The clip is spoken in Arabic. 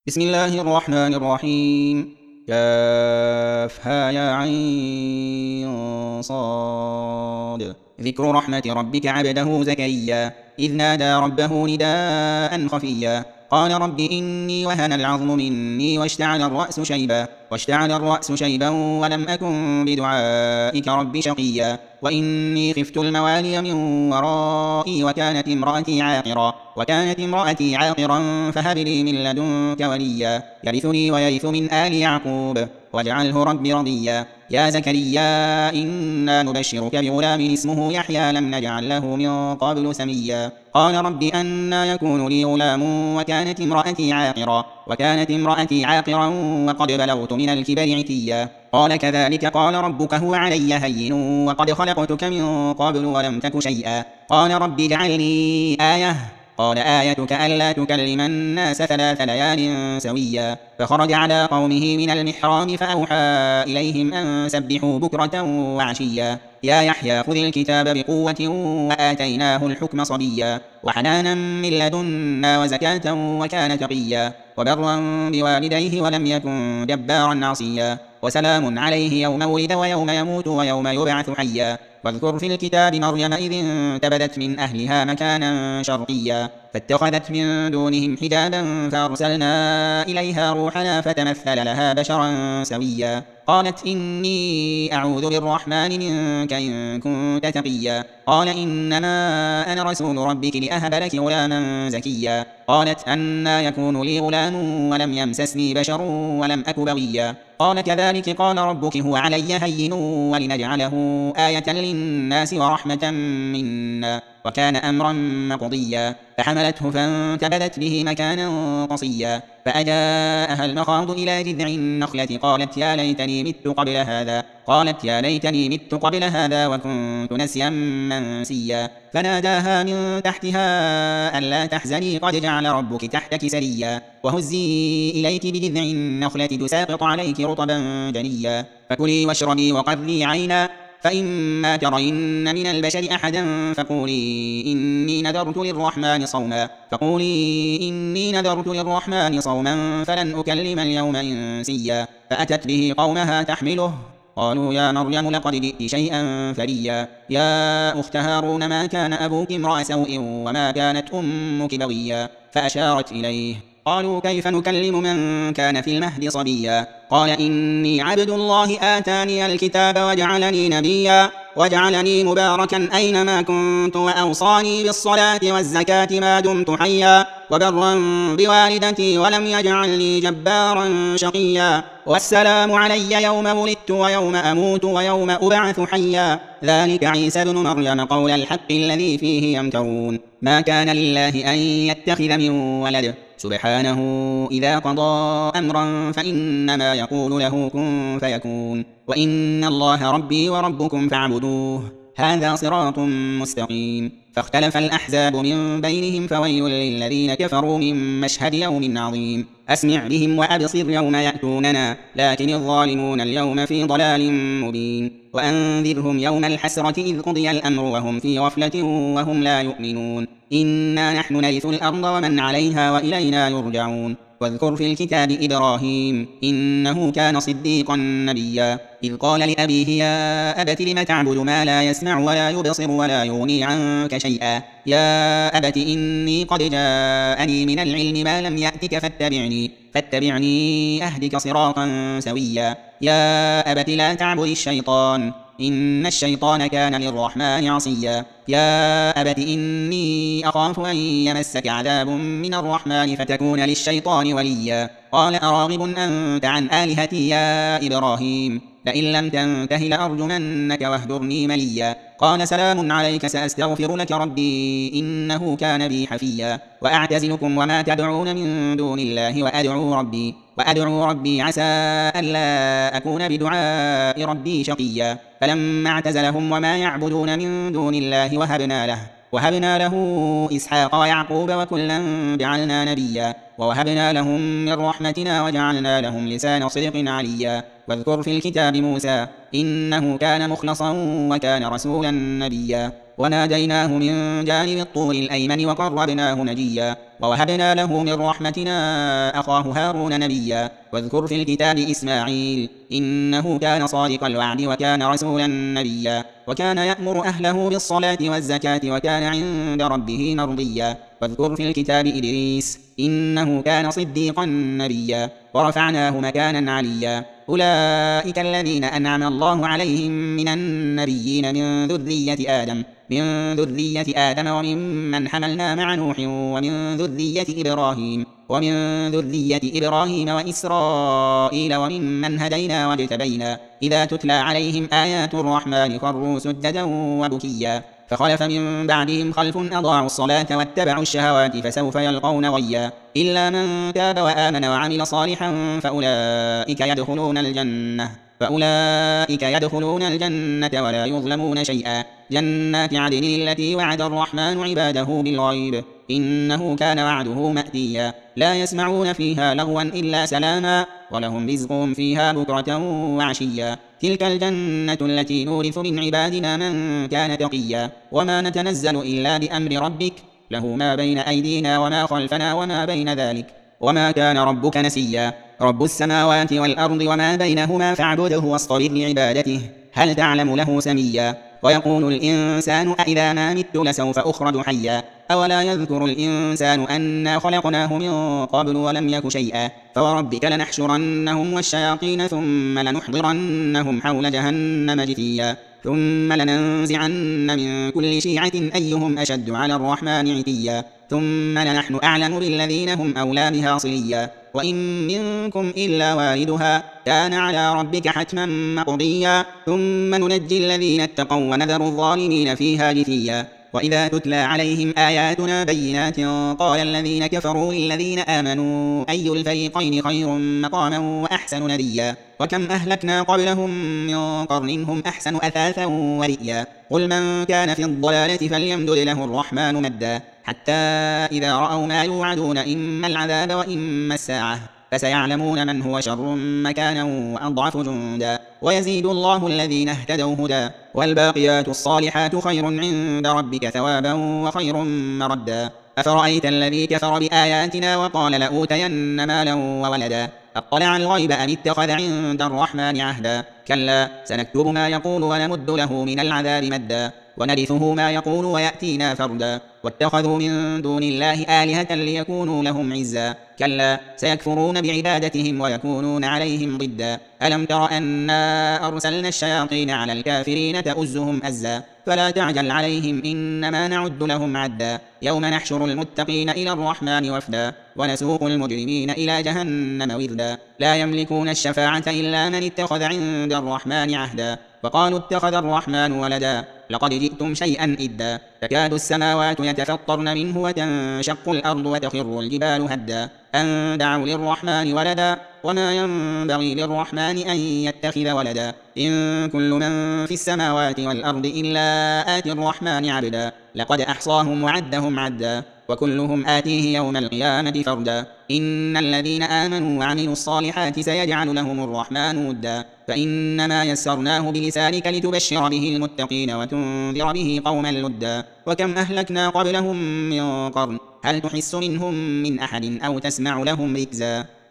بسم الله الرحمن الرحيم. كافها يا عين صاد. ذكر رحمة ربك عبده زكريا إذ نادى ربه نداء خفيا قال رب إني وهن العظم مني واشتعل الرأس شيبا ولم أكن بدعائك رب شقيا وإني خفت الموالي من ورائي وكانت امرأتي عاقرا فهب لي من لدنك وليا يرثني ويرث من آل يعقوب واجعله رب رضيا يا زكريا إنا نبشرك بغلام اسمه يحيى لم نجعل له من قبل سميا قال رب أنى يكون لي غلام وكانت امرأتي عاقرا وقد بلغت من الكبر عتيا قال كذلك قال ربك هو علي هين وقد خلقتك من قبل ولم تك شيئا قال رب اجعل لي آية قال آيتك ألا تكلم الناس 3 ليال سويا فخرج على قومه من المحراب فأوحى إليهم أن سبحوا بكرة وعشيا يا يحيى خذ الكتاب بقوة وآتيناه الحكم صبيا وحنانا من لدنا وزكاة وكان تقيا وبرا بوالديه ولم يكن جبارا عصيا وسلام عليه يوم ولد ويوم يموت ويوم يبعث حيا واذكر في الكتاب مريم إذ انتبذت من أهلها مكانا شرقيا فاتخذت من دونهم حجابا فأرسلنا إليها روحنا فتمثل لها بشرا سويا قالت إني أعوذ بالرحمن منك إن كنت تقيا قال إنما أنا رسول ربك لأهب لك غلاما زكيا قالت أنى يكون لي غلام ولم يمسسني بشر ولم أك بغيا قال كذلك قال ربك هو علي هين ولنجعله آية للناس ورحمة منا وكان أمرا مقضيا فحملته فانتبذت به مكانا قصيا فأجاءها المخاض إلى جذع النخلة قالت يا ليتني مت قبل هذا وكنت نسيا منسيا فناداها من تحتها ألا تحزني قد جعل ربك تحتك سريا وهزي إليك بجذع النخلة تساقط عليك رطبا جنيا فكلي واشربي وقري عينا فإما ترين من البشر أحدا فقولي إني نذرت للرحمن صوما فلن أكلم اليوم إنسيا فأتت به قومها تحمله قالوا يا مريم لقد جئت شيئا فريا يا أخت هارون ما كان أبوك امرأ سوء وما كانت أمك بغيا فأشارت إليه قالوا كيف نكلم من كان في المهد صبيا قال إني عبد الله آتاني الكتاب وجعلني نبيا وجعلني مباركا أينما كنت وأوصاني بالصلاة والزكاة ما دمت حيا وبرا بوالدتي ولم يجعلني جبارا شقيا والسلام علي يوم ولدت ويوم أموت ويوم أبعث حيا ذلك عيسى بن مريم قول الحق الذي فيه يمترون ما كان لله أن يتخذ من ولد سبحانه إذا قضى أمرا فإنما يقول له كن فيكون وإن الله ربي وربكم فاعبدوه هذا صراط مستقيم فاختلف الأحزاب من بينهم فويل للذين كفروا من مشهد يوم عظيم أسمع بهم وأبصر يوم يأتوننا لكن الظالمون اليوم في ضلال مبين وأنذرهم يوم الحسرة إذ قضي الأمر وهم في غفلة وهم لا يؤمنون إنا نحن نرث الأرض ومن عليها وإلينا يرجعون واذكر في الكتاب إبراهيم إنه كان صديقا نبيا إذ قال لأبيه يا أبت لم تعبد ما لا يسمع ولا يبصر ولا يغني عنك شيئا يا أبت إني قد جاءني من العلم ما لم يأتك فاتبعني أهدك صراطا سويا يا أبت لا تعبد الشيطان إن الشيطان كان للرحمن عصيا يا أبت إني أخاف أن يمسك عذاب من الرحمن فتكون للشيطان وليا قال أراغب أنت عن آلهتي يا إبراهيم لئن لم تنته لأرجمنك واهجرني مليا قال سلام عليك سأستغفر لك ربي إنه كان بي حفيا وأعتزلكم وما تدعون من دون الله وأدعو ربي عسى ألا أكون بدعاء ربي شقيا فلما اعتزلهم وما يعبدون من دون الله وهبنا له إسحاق ويعقوب وكلا جعلنا نبيا ووهبنا لهم من رحمتنا وجعلنا لهم لسان صدق عليا واذكر في الكتاب موسى إنه كان مخلصا وكان رسولا نبيا وناديناه من جانب الطور الأيمن وقربناه نجيا ووهبنا له من رحمتنا أخاه هارون نبيا واذكر في الكتاب إسماعيل إنه كان صادق الوعد وكان رسولا نبيا وكان يأمر أهله بالصلاة والزكاة وكان عند ربه مرضيا واذكر في الكتاب إدريس إنه كان صديقا نبيا ورفعناه مكانا عليا أولئك الذين أنعم الله عليهم من النبيين من ذرية آدم وممن حملنا مع نوح ومن ذرية إبراهيم وإسرائيل وممن هدينا واجتبينا إذا تتلى عليهم آيات الرحمن خروا سجدا وبكيا فخلف من بعدهم خلف أضاعوا الصلاة واتبعوا الشهوات فسوف يلقون غيا إلا من تاب وآمن وعمل صالحا فأولئك يدخلون الجنة ولا يظلمون شيئا جنات عدن التي وعد الرحمن عباده بالغيب إنه كان وعده مأتيا لا يسمعون فيها لغوا إلا سلاما ولهم رزقهم فيها بكرة وعشيا تلك الجنة التي نورث من عبادنا من كان تقيا وما نتنزل إلا بأمر ربك له ما بين أيدينا وما خلفنا وما بين ذلك وما كان ربك نسيا رب السماوات والأرض وما بينهما فاعبده واصطبر لعبادته هل تعلم له سميا ويقول الإنسان أإذا ما مت لسوف أخرج حيا أولا يذكر الإنسان أنا خلقناه من قبل ولم يك شيئا فوربك لنحشرنهم والشياطين ثم لنحضرنهم حول جهنم جثيا ثم لننزعن من كل شيعة أيهم أشد على الرحمن عتيا ثم لنحن أعلم بالذين هم أولى بها صليا وإن منكم إلا واردها كان على ربك حتما مقضيا ثم ننجي الذين اتقوا ونذر الظالمين فيها جثيا وإذا تتلى عليهم آياتنا بينات قال الذين كفروا للذين آمنوا أي الفريقين خير مقاما وأحسن نديا وكم أهلكنا قبلهم من قرن هم أحسن أثاثا ورئيا قل من كان في الضلالة فليمدد له الرحمن مدا حتى إذا رأوا ما يوعدون إما العذاب وإما الساعة فسيعلمون من هو شر مكانا وأضعف جندا ويزيد الله الذين اهتدوا هدى والباقيات الصالحات خير عند ربك ثوابا وخير مردا أفرأيت الذي كفر بآياتنا وقال لأوتين مالا وولدا أطلع الغيب أم اتخذ عند الرحمن عهدا كلا سنكتب ما يقول ونمد له من العذاب مدا ونرثه ما يقول ويأتينا فردا واتخذوا من دون الله آلهة ليكونوا لهم عزا كلا سيكفرون بعبادتهم ويكونون عليهم ضدا ألم تر أنا أرسلنا الشياطين على الكافرين تؤزهم أزا فلا تعجل عليهم إنما نعد لهم عدا يوم نحشر المتقين إلى الرحمن وفدا ونسوق المجرمين إلى جهنم وردا لا يملكون الشفاعة إلا من اتخذ عند الرحمن عهدا وقالوا اتخذ الرحمن ولدا لقد جئتم شيئا إدا تكاد السماوات يتفطرن منه وتنشق الأرض وتخر الجبال هدا أن دعوا للرحمن ولدا وما ينبغي للرحمن أن يتخذ ولدا إن كل من في السماوات والأرض إلا آتي الرحمن عبدا لقد أحصاهم وعدهم عدا وكلهم آتيه يوم القيامة فردا إن الذين آمنوا وعملوا الصالحات سيجعل لهم الرحمن ودا فإنما يسرناه بلسانك لتبشر به المتقين وتنذر به قوما لدا وكم أهلكنا قبلهم من قرن هل تحس منهم من أحد أو تسمع لهم ركزا